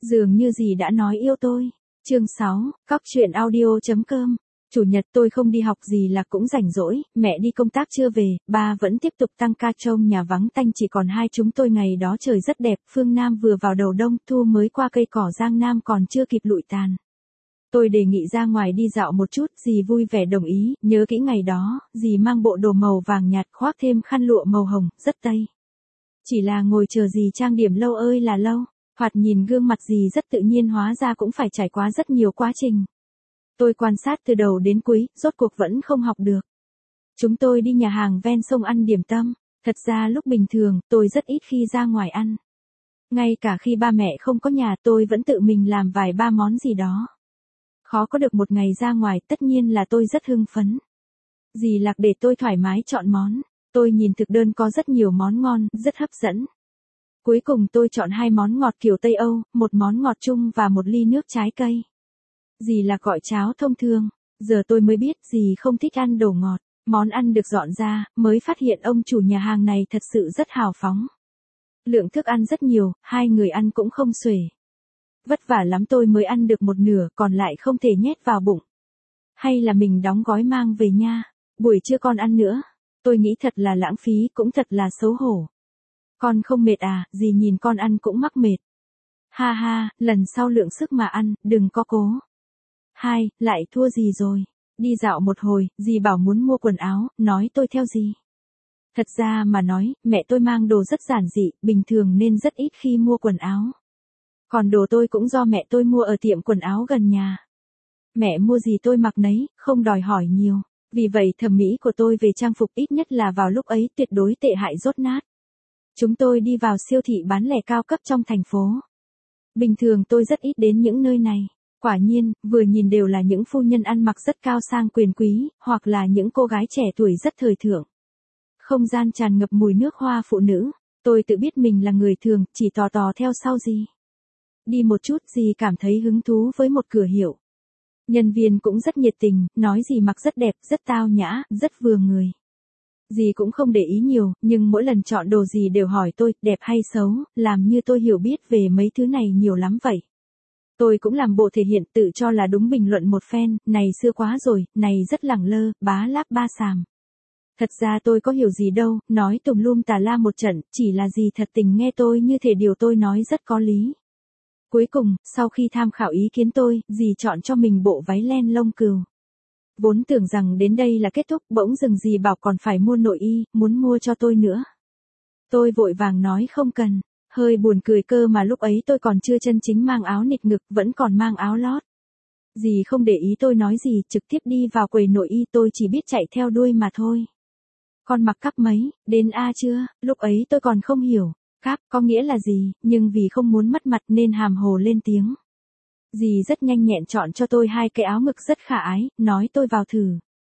Dường như dì đã nói yêu tôi. Chương 6, Cóc truyện audio.com. Chủ nhật tôi không đi học, dì là cũng rảnh rỗi, mẹ đi công tác chưa về, ba vẫn tiếp tục tăng ca trông nhà vắng tanh chỉ còn hai chúng tôi. Ngày đó trời rất đẹp, phương Nam vừa vào đầu đông, thu mới qua, cây cỏ Giang Nam còn chưa kịp lụi tàn. Tôi đề nghị ra ngoài đi dạo một chút, dì vui vẻ đồng ý. Nhớ kỹ ngày đó, dì mang bộ đồ màu vàng nhạt, khoác thêm khăn lụa màu hồng, rất tây. Chỉ là ngồi chờ dì trang điểm lâu ơi là lâu. Thoạt nhìn gương mặt dì rất tự nhiên, hóa ra cũng phải trải qua rất nhiều quá trình. Tôi quan sát từ đầu đến cuối, rốt cuộc vẫn không học được. Chúng tôi đi nhà hàng ven sông ăn điểm tâm. Thật ra lúc bình thường, tôi rất ít khi ra ngoài ăn. Ngay cả khi ba mẹ không có nhà, tôi vẫn tự mình làm vài ba món gì đó. Khó có được một ngày ra ngoài, tất nhiên là tôi rất hưng phấn. Dì Lạc để tôi thoải mái chọn món. Tôi nhìn thực đơn có rất nhiều món ngon, rất hấp dẫn. Cuối cùng tôi chọn hai món ngọt kiểu Tây Âu, một món ngọt chung và một ly nước trái cây. Dì Lạc gọi cháo thông thường. Giờ tôi mới biết dì không thích ăn đồ ngọt. Món ăn được dọn ra, mới phát hiện ông chủ nhà hàng này thật sự rất hào phóng. Lượng thức ăn rất nhiều, hai người ăn cũng không xuể. Vất vả lắm tôi mới ăn được một nửa, còn lại không thể nhét vào bụng. Hay là mình đóng gói mang về nha. Buổi trưa con ăn nữa. Tôi nghĩ thật là lãng phí, cũng thật là xấu hổ. Con không mệt à? Dì nhìn con ăn cũng mắc mệt. Ha ha, lần sau lượng sức mà ăn, đừng có cố. Hai, lại thua dì rồi. Đi dạo một hồi, dì bảo muốn mua quần áo, nói tôi theo dì. Thật ra mà nói, mẹ tôi mang đồ rất giản dị, bình thường nên rất ít khi mua quần áo. Còn đồ tôi cũng do mẹ tôi mua ở tiệm quần áo gần nhà. Mẹ mua gì tôi mặc nấy, không đòi hỏi nhiều. Vì vậy thẩm mỹ của tôi về trang phục ít nhất là vào lúc ấy tuyệt đối tệ hại dốt nát. Chúng tôi đi vào siêu thị bán lẻ cao cấp trong thành phố. Bình thường tôi rất ít đến những nơi này. Quả nhiên, vừa nhìn đều là những phu nhân ăn mặc rất cao sang quyền quý, hoặc là những cô gái trẻ tuổi rất thời thượng. Không gian tràn ngập mùi nước hoa phụ nữ. Tôi tự biết mình là người thường, chỉ tò tò theo sau dì. Đi một chút dì cảm thấy hứng thú với một cửa hiệu. Nhân viên cũng rất nhiệt tình, nói dì mặc rất đẹp, rất tao nhã, rất vừa người. Dì cũng không để ý nhiều, nhưng mỗi lần chọn đồ dì đều hỏi tôi, đẹp hay xấu, làm như tôi hiểu biết về mấy thứ này nhiều lắm vậy. Tôi cũng làm bộ thể hiện, tự cho là đúng, bình luận một phen, này xưa quá rồi, này rất lẳng lơ, bá láp ba xàm. Thật ra tôi có hiểu gì đâu, nói tùm lum tà la một trận, chỉ là dì thật tình nghe tôi như thể điều tôi nói rất có lý. Cuối cùng, sau khi tham khảo ý kiến tôi, dì chọn cho mình bộ váy len lông cừu. Vốn tưởng rằng đến đây là kết thúc, bỗng dừng dì bảo còn phải mua nội y, muốn mua cho tôi nữa. Tôi vội vàng nói không cần, hơi buồn cười cơ mà lúc ấy tôi còn chưa chân chính mang áo nịt ngực, vẫn còn mang áo lót. Dì không để ý tôi nói gì, trực tiếp đi vào quầy nội y, tôi chỉ biết chạy theo đuôi mà thôi. Con mặc cắp mấy, đến A chưa? Lúc ấy tôi còn không hiểu, cắp có nghĩa là gì, nhưng vì không muốn mất mặt nên hàm hồ lên tiếng. Dì rất nhanh nhẹn chọn cho tôi hai cái áo ngực rất khả ái, nói tôi vào thử.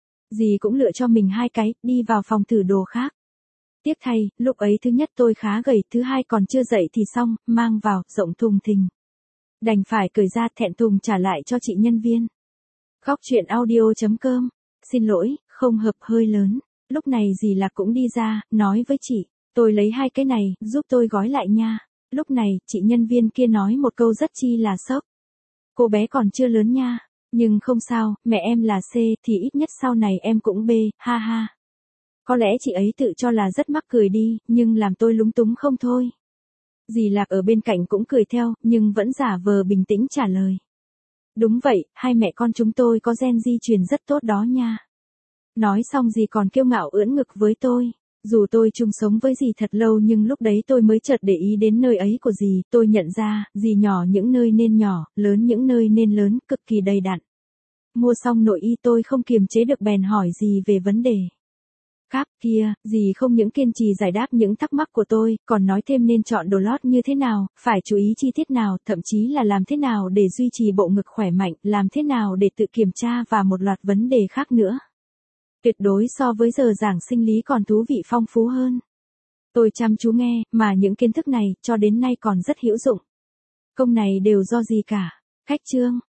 Dì cũng lựa cho mình hai cái, đi vào phòng thử đồ khác. Tiếc thay, lúc ấy thứ nhất tôi khá gầy, thứ hai còn chưa dậy thì xong, mang vào, rộng thùng thình. Đành phải cởi ra, thẹn thùng trả lại cho chị nhân viên. Cóc truyện audio.com. Xin lỗi, không hợp, hơi lớn. Lúc này dì Lạc cũng đi ra, nói với chị, tôi lấy hai cái này, giúp tôi gói lại nha. Lúc này, chị nhân viên kia nói một câu rất chi là sốc. Cô bé còn chưa lớn nha, nhưng không sao, mẹ em là C thì ít nhất sau này em cũng B, ha ha. Có lẽ chị ấy tự cho là rất mắc cười đi, nhưng làm tôi lúng túng không thôi. Dì Lạc ở bên cạnh cũng cười theo, nhưng vẫn giả vờ bình tĩnh trả lời. Đúng vậy, hai mẹ con chúng tôi có gen di truyền rất tốt đó nha. Nói xong dì còn kiêu ngạo ưỡn ngực với tôi. Dù tôi chung sống với dì thật lâu nhưng lúc đấy tôi mới chợt để ý đến nơi ấy của dì, tôi nhận ra, dì nhỏ những nơi nên nhỏ, lớn những nơi nên lớn, cực kỳ đầy đặn. Mua xong nội y tôi không kiềm chế được bèn hỏi dì về vấn đề. Cáp kia, dì không những kiên trì giải đáp những thắc mắc của tôi, còn nói thêm nên chọn đồ lót như thế nào, phải chú ý chi tiết nào, thậm chí là làm thế nào để duy trì bộ ngực khỏe mạnh, làm thế nào để tự kiểm tra và một loạt vấn đề khác nữa. Tuyệt đối so với giờ giảng sinh lý còn thú vị phong phú hơn. Tôi chăm chú nghe, mà những kiến thức này, cho đến nay còn rất hữu dụng. Công này đều do gì cả. Khách trương,